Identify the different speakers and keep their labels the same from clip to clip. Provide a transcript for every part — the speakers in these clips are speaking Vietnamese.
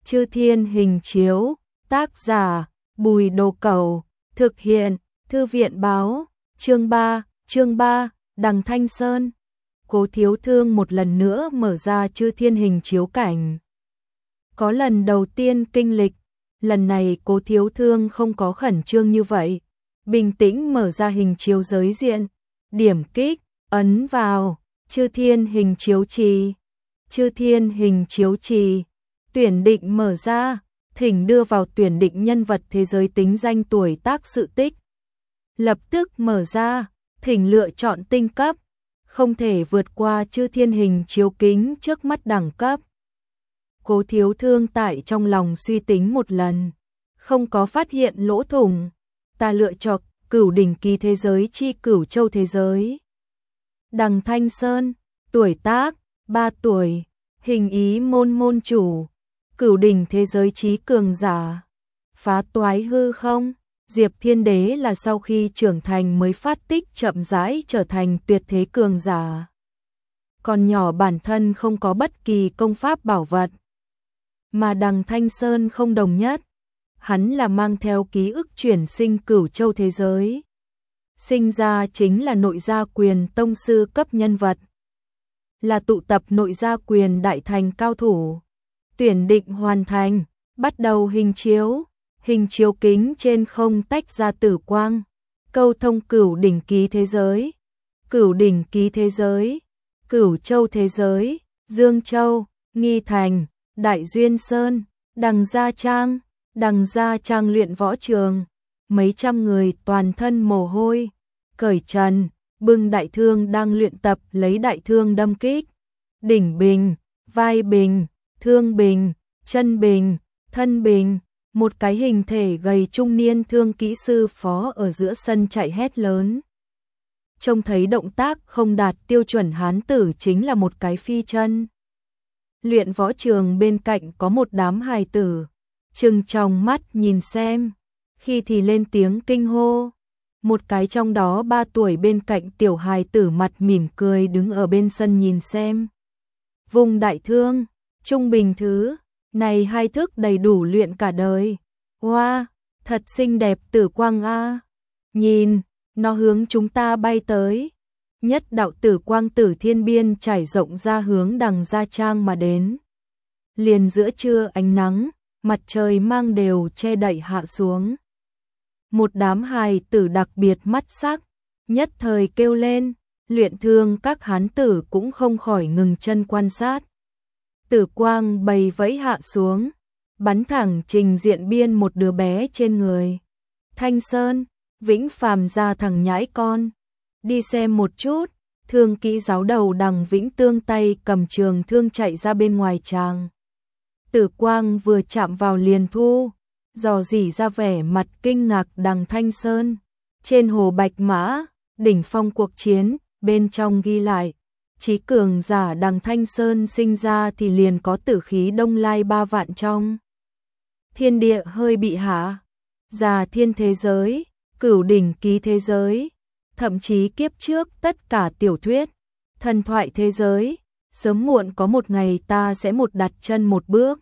Speaker 1: Chư Thiên Hình Chiếu, tác giả Bùi Đồ Cẩu, thực hiện Thư viện báo, chương 3, Đằng Thanh Sơn. Cố Thiếu Thương một lần nữa mở ra Chư Thiên Hình Chiếu cảnh. Có lần đầu tiên kinh lịch, lần này Cố Thiếu Thương không có khẩn trương như vậy, bình tĩnh mở ra hình chiếu giới diện, điểm kích, ấn vào Chư Thiên Hình Chiếu trì. Chư Thiên Hình Chiếu trì, tuyển định mở ra, thỉnh đưa vào tuyển định nhân vật thế giới tính danh tuổi tác sự tích. Lập tức mở ra, thỉnh lựa chọn tinh cấp, không thể vượt qua Chư Thiên Hình Chiếu kính trước mắt đẳng cấp. Cố Thiếu Thương tại trong lòng suy tính một lần, không có phát hiện lỗ thủng, ta lựa chọn Cửu Đỉnh Ký thế giới chi Cửu Châu thế giới. Đằng Thanh Sơn, tuổi tác 3 tuổi, hình ý môn môn chủ, Cửu Đỉnh thế giới trí cường giả, phá toái hư không. Diệp Thiên Đế là sau khi trưởng thành mới phát tích chậm rãi trở thành tuyệt thế cường giả. Còn nhỏ bản thân không có bất kỳ công pháp bảo vật. Mà Đằng Thanh Sơn không đồng nhất. Hắn là mang theo ký ức chuyển sinh Cửu Châu thế giới. Sinh ra chính là nội gia quyền tông sư cấp nhân vật. Là tụ tập nội gia quyền đại thành cao thủ. Tuyển định hoàn thành, bắt đầu hình chiếu. Hình chiếu kính trên không tách ra tử quang, câu thông Cửu Đỉnh Ký thế giới, Cửu Đỉnh Ký thế giới, Cửu Châu thế giới, Dương Châu, Nghi Thành, Đại Duyên Sơn, Đằng Gia Trang luyện võ trường, mấy trăm người toàn thân mồ hôi, cởi trần, bưng đại thương đang luyện tập lấy đại thương đâm kích, đỉnh bình, vai bình, thương bình, chân bình, thân bình. Một cái hình thể gầy trung niên thương kỹ sư phó ở giữa sân chạy hét lớn. Trông thấy động tác không đạt tiêu chuẩn hán tử chính là một cái phi chân. Luyện võ trường bên cạnh có một đám hài tử, trừng tròng mắt nhìn xem, khi thì lên tiếng kinh hô. Một cái trong đó 3 tuổi bên cạnh tiểu hài tử mặt mỉm cười đứng ở bên sân nhìn xem. Vùng đại thương, trung bình thứ. Này 2 thức đầy đủ luyện cả đời. Wow, thật xinh đẹp tử quang a. Nhìn, nó hướng chúng ta bay tới. Nhất đạo tử quang tử thiên biên trải rộng ra hướng Đằng Gia Trang mà đến. Liền giữa trưa ánh nắng, mặt trời mang đều che đậy hạ xuống. Một đám hài tử đặc biệt mắt sắc, nhất thời kêu lên, luyện thương các hán tử cũng không khỏi ngừng chân quan sát. Tử quang bầy vẫy hạ xuống, bắn thẳng trình diện biên một đứa bé trên người. Thanh Sơn, Vĩnh Phàm ra thằng nhãi con, đi xem một chút. Thương kỹ giáo đầu Đằng Vĩnh Tương tay cầm trường thương chạy ra bên ngoài tràng. Tử quang vừa chạm vào liền thu, dò dỉ ra vẻ mặt kinh ngạc Đằng Thanh Sơn. Trên hồ Bạch Mã, đỉnh phong cuộc chiến, bên trong ghi lại. Chí cường giả Đằng Thanh Sơn sinh ra thì liền có tử khí đông lai 3 vạn trong. Thiên địa hơi bị hạ, già thiên thế giới, Cửu Đỉnh Ký thế giới, thậm chí kiếp trước tất cả tiểu thuyết, thần thoại thế giới, sớm muộn có một ngày ta sẽ một đặt chân một bước.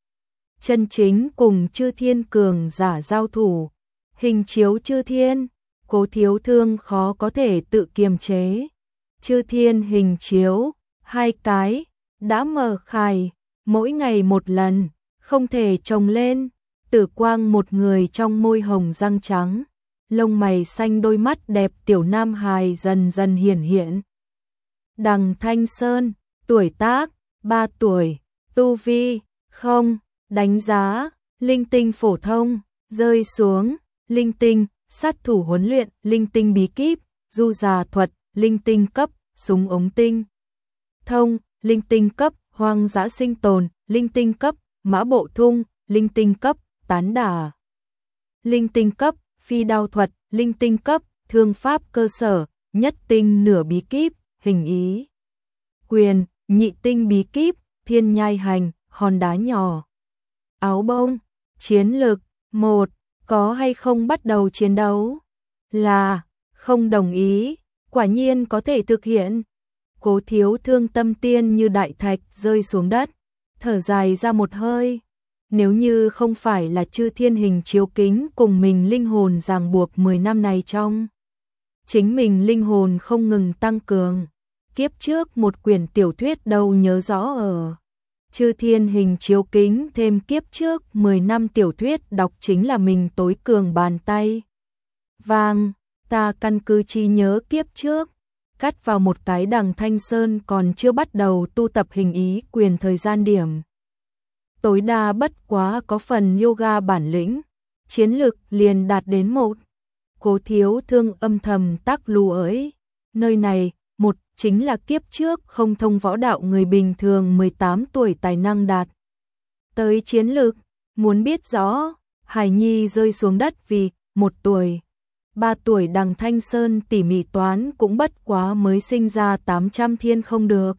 Speaker 1: Chân chính cùng Chư Thiên cường giả giao thủ, hình chiếu Chư Thiên, Cố Thiếu Thương khó có thể tự kiềm chế. Chư Thiên hình chiếu, 2 cái, đã mở khai, mỗi ngày một lần, không thể trồng lên. Tử quang một người trong môi hồng răng trắng, lông mày xanh đôi mắt đẹp tiểu nam hài dần dần hiển hiện. Đằng Thanh Sơn, tuổi tác, 3 tuổi, tu vi, không, đánh giá, linh tinh phổ thông, rơi xuống, linh tinh, sát thủ huấn luyện, linh tinh bí kíp, du già thuật, linh tinh cấp, súng ống tinh. Thông, linh tinh cấp, hoang dã sinh tồn, linh tinh cấp, mã bộ thung, linh tinh cấp, tán đả. Linh tinh cấp, phi đao thuật, linh tinh cấp, thương pháp cơ sở, nhất tinh nửa bí kíp, hình ý. Quyền, nhị tinh bí kíp, thiên nhai hành, hòn đá nhỏ. Áo bông, chiến lực, 1, có hay không bắt đầu chiến đấu? Là, không đồng ý. Quả nhiên có thể thực hiện. Cố Thiếu Thương tâm tiên như đại thạch rơi xuống đất, thở dài ra một hơi. Nếu như không phải là Chư Thiên Hình Chiếu Kính cùng mình linh hồn ràng buộc 10 năm này trong, chính mình linh hồn không ngừng tăng cường. Kiếp trước một quyển tiểu thuyết đâu nhớ rõ ở Chư Thiên Hình Chiếu Kính, thêm kiếp trước 10 năm tiểu thuyết đọc chính là mình tối cường bàn tay vàng. Ta căn cứ trí nhớ kiếp trước, cắt vào một cái Đằng Thanh Sơn còn chưa bắt đầu tu tập hình ý quyền thời gian điểm. Tối đa bất quá có phần yoga bản lĩnh, chiến lực liền đạt đến một. Cố Thiếu Thương âm thầm tắc lù ấy, nơi này, một chính là kiếp trước không thông võ đạo người bình thường 18 tuổi tài năng đạt tới chiến lực. Muốn biết rõ, Hải Nhi rơi xuống đất vì 1 tuổi. 3 tuổi Đằng Thanh Sơn tỉ mỉ toán cũng bất quá mới sinh ra 800 thiên không được,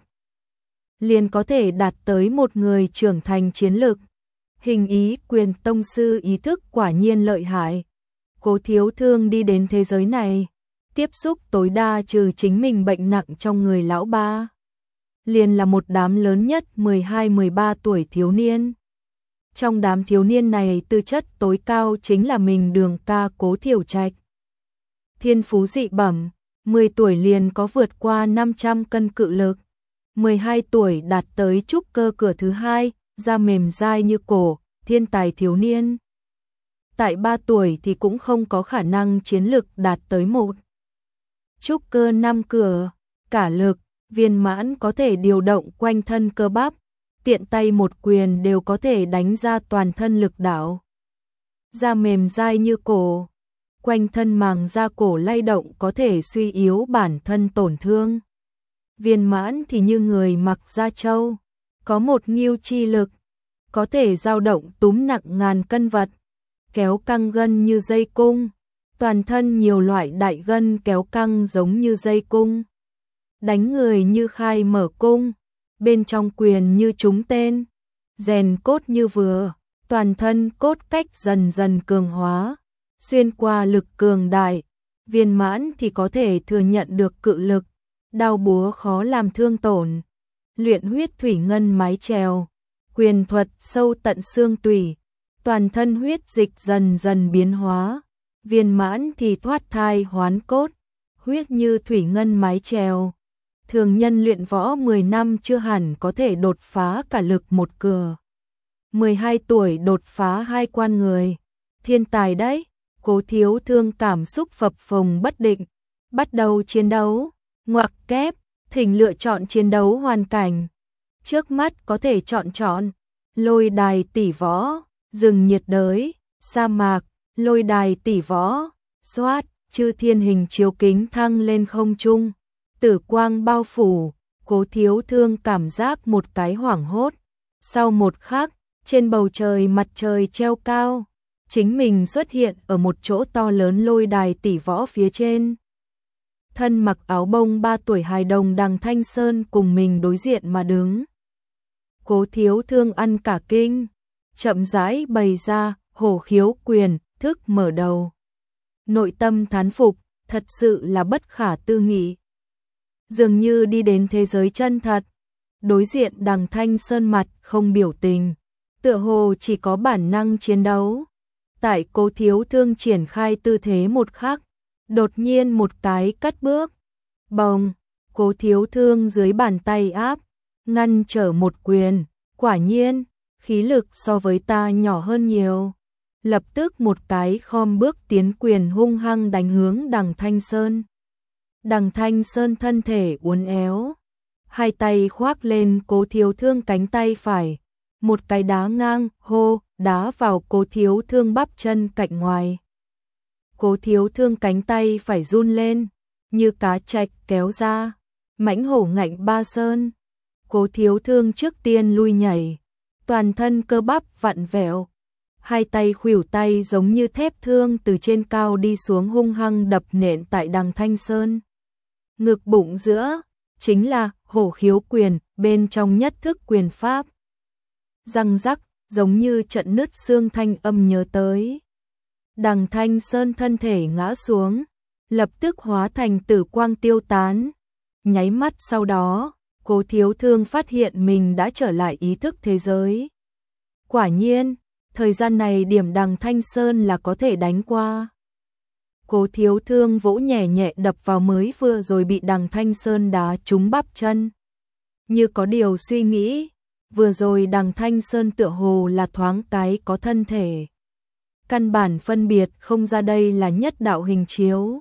Speaker 1: liền có thể đạt tới một người trưởng thành chiến lực. Hình ý quyền tông sư ý thức quả nhiên lợi hại. Cố Thiếu Thương đi đến thế giới này, tiếp xúc tối đa trừ chính mình bệnh nặng trong người lão ba, liền là một đám lớn nhất 12-13 tuổi thiếu niên. Trong đám thiếu niên này tư chất tối cao chính là mình Đường ca Cố Thiểu Trạch. Thiên phú dị bẩm, 10 tuổi liền có vượt qua 500 cân cự lực, 12 tuổi đạt tới trúc cơ cửa thứ 2, da mềm dai như cổ, thiên tài thiếu niên. Tại 3 tuổi thì cũng không có khả năng chiến lực đạt tới 1. Trúc cơ 5 cửa, cả lực, viên mãn có thể điều động quanh thân cơ bắp, tiện tay một quyền đều có thể đánh ra toàn thân lực đạo. Da mềm dai như cổ, quanh thân màng da cổ lay động có thể suy yếu bản thân tổn thương. Viên mãn thì như người mặc da trâu, có một nghiêu chi lực, có thể dao động túm nặng ngàn cân vật, kéo căng gân như dây cung, toàn thân nhiều loại đại gân kéo căng giống như dây cung, đánh người như khai mở cung, bên trong quyền như trúng tên, rèn cốt như vừa, toàn thân cốt cách dần dần cường hóa, xuyên qua lực cường đại. Viên mãn thì có thể thừa nhận được cự lực, đao búa khó làm thương tổn, luyện huyết thủy ngân mái chèo, quyền thuật sâu tận xương tủy, toàn thân huyết dịch dần dần biến hóa. Viên mãn thì thoát thai hoán cốt, huyết như thủy ngân mái chèo. Thường nhân luyện võ 10 năm chưa hẳn có thể đột phá cả lực một cửa. 12 tuổi đột phá 2 quan người, thiên tài đấy. Cố Thiếu Thương cảm xúc phập phồng bất định, bắt đầu chiến đấu, ngoặc kép, thỉnh lựa chọn chiến đấu hoàn cảnh. Trước mắt có thể chọn lôi đài tỷ võ, rừng nhiệt đới, sa mạc, lôi đài tỷ võ, xoát, Chư Thiên Hình Chiếu Kính thăng lên không trung, tử quang bao phủ. Cố Thiếu Thương cảm giác một cái hoảng hốt. Sau một khắc, trên bầu trời mặt trời treo cao, chính mình xuất hiện ở một chỗ to lớn lôi đài tỷ võ phía trên. Thân mặc áo bông 3 tuổi hài đồng Đằng Thanh Sơn cùng mình đối diện mà đứng. Cố Thiếu Thương ăn cả kinh, chậm rãi bày ra hổ khiếu quyền, thức mở đầu. Nội tâm thán phục, thật sự là bất khả tư nghị. Dường như đi đến thế giới chân thật. Đối diện Đằng Thanh Sơn mặt không biểu tình, tựa hồ chỉ có bản năng chiến đấu. Tại Cố Thiếu Thương triển khai tư thế một khắc, đột nhiên một cái cất bước. Bồng, Cố Thiếu Thương dưới bàn tay áp, ngăn trở một quyền. Quả nhiên, khí lực so với ta nhỏ hơn nhiều. Lập tức một cái khom bước tiến quyền hung hăng đánh hướng Đằng Thanh Sơn. Đằng Thanh Sơn thân thể uốn éo, hai tay khoác lên Cố Thiếu Thương cánh tay phải, một cái đá ngang, hô, đá vào Cố Thiếu Thương bắp chân cạnh ngoài. Cố Thiếu Thương cánh tay phải run lên, như cá trạch kéo ra, mãnh hổ ngạnh ba sơn. Cố Thiếu Thương trước tiên lui nhảy, toàn thân cơ bắp vặn vẹo, hai tay khuỷu tay giống như thép thương từ trên cao đi xuống hung hăng đập nện tại Đằng Thanh Sơn. Ngực bụng giữa, chính là hổ khiếu quyền, bên trong nhất thức quyền pháp. Răng rắc, giống như trận nứt xương thanh âm nhớ tới. Đằng Thanh Sơn thân thể ngã xuống, lập tức hóa thành tử quang tiêu tán. Nháy mắt sau đó, Cố Thiếu Thương phát hiện mình đã trở lại ý thức thế giới. Quả nhiên, thời gian này điểm Đằng Thanh Sơn là có thể đánh qua. Cố Thiếu Thương vỗ nhẹ nhẹ đập vào mới vừa rồi bị Đằng Thanh Sơn đá trúng bắp chân. Như có điều suy nghĩ, vừa rồi Đằng Thanh Sơn tựa hồ là thoáng cái có thân thể. Căn bản phân biệt không ra đây là nhất đạo hình chiếu.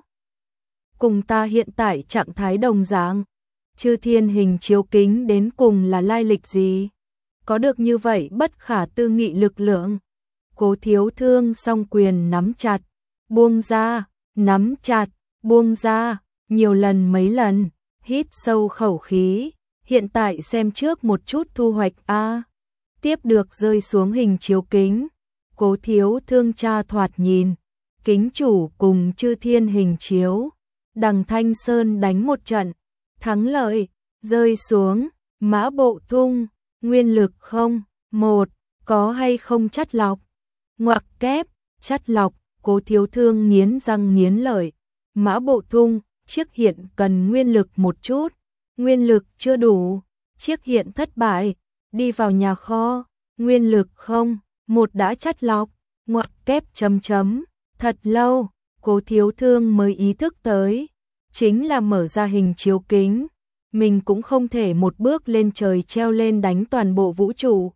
Speaker 1: Cùng ta hiện tại trạng thái đồng dạng, Chư Thiên hình chiếu kính đến cùng là lai lịch gì? Có được như vậy bất khả tư nghị lực lượng. Cố Thiếu Thương song quyền nắm chặt, buông ra, nắm chặt, buông ra, nhiều lần mấy lần, hít sâu khẩu khí, hiện tại xem trước một chút thu hoạch a. Tiếp được rơi xuống hình chiếu kính, Cố Thiếu Thương tra thoạt nhìn, kính chủ cùng Chư Thiên hình chiếu, Đằng Thanh Sơn đánh một trận, thắng lợi, rơi xuống, mã bộ thung, nguyên lực không, một, có hay không chắt lọc, ngoặc kép, chắt lọc, Cố Thiếu Thương nghiến răng nghiến lợi, mã bộ thung, chiếc hiện cần nguyên lực một chút, nguyên lực chưa đủ, chiếc hiện thất bại, đi vào nhà kho, nguyên lực không, một đã chắt lọc, ngoặc kép chấm chấm, thật lâu, Cố Thiếu Thương mới ý thức tới, chính là mở ra hình chiếu kính, mình cũng không thể một bước lên trời treo lên đánh toàn bộ vũ trụ.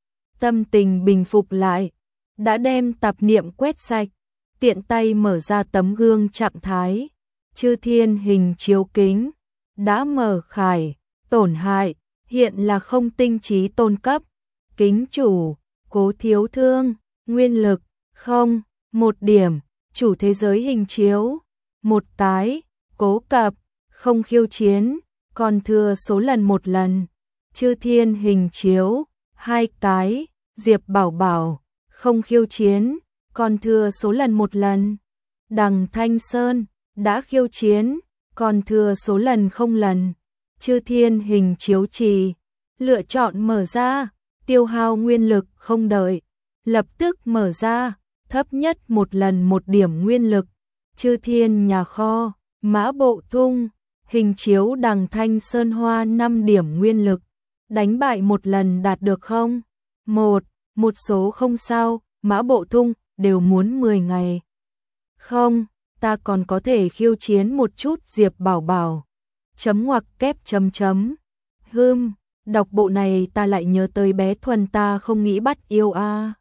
Speaker 1: Tâm tình bình phục lại, đã đem tạp niệm quét sạch, tiện tay mở ra tấm gương trạng thái, Chư Thiên hình chiếu kính, đã mở khải, tổn hại, hiện là không tinh trí tôn cấp, kính chủ, Cố Thiếu Thương, nguyên lực, không, một điểm, chủ thế giới hình chiếu, một cái, cố cập, không khiêu chiến, còn thừa số lần một lần, Chư Thiên hình chiếu, hai cái, Diệp Bảo Bảo, không khiêu chiến, còn thừa số lần một lần, Đằng Thanh Sơn, đã khiêu chiến, còn thừa số lần không lần, Chư Thiên hình chiếu trì, lựa chọn mở ra, tiêu hao nguyên lực không đợi, lập tức mở ra, thấp nhất một lần một điểm nguyên lực, Chư Thiên nhà kho, mã bộ thung, hình chiếu Đằng Thanh Sơn hoa 5 điểm nguyên lực, đánh bại một lần đạt được không? Một số không sao, mã bộ thung, đều muốn 10 ngày. Không, ta còn có thể khiêu chiến một chút Diệp Bảo Bảo. Chấm ngoặc kép chấm chấm. Đọc bộ này ta lại nhớ tới bé Thuần ta không nghĩ bắt yêu a.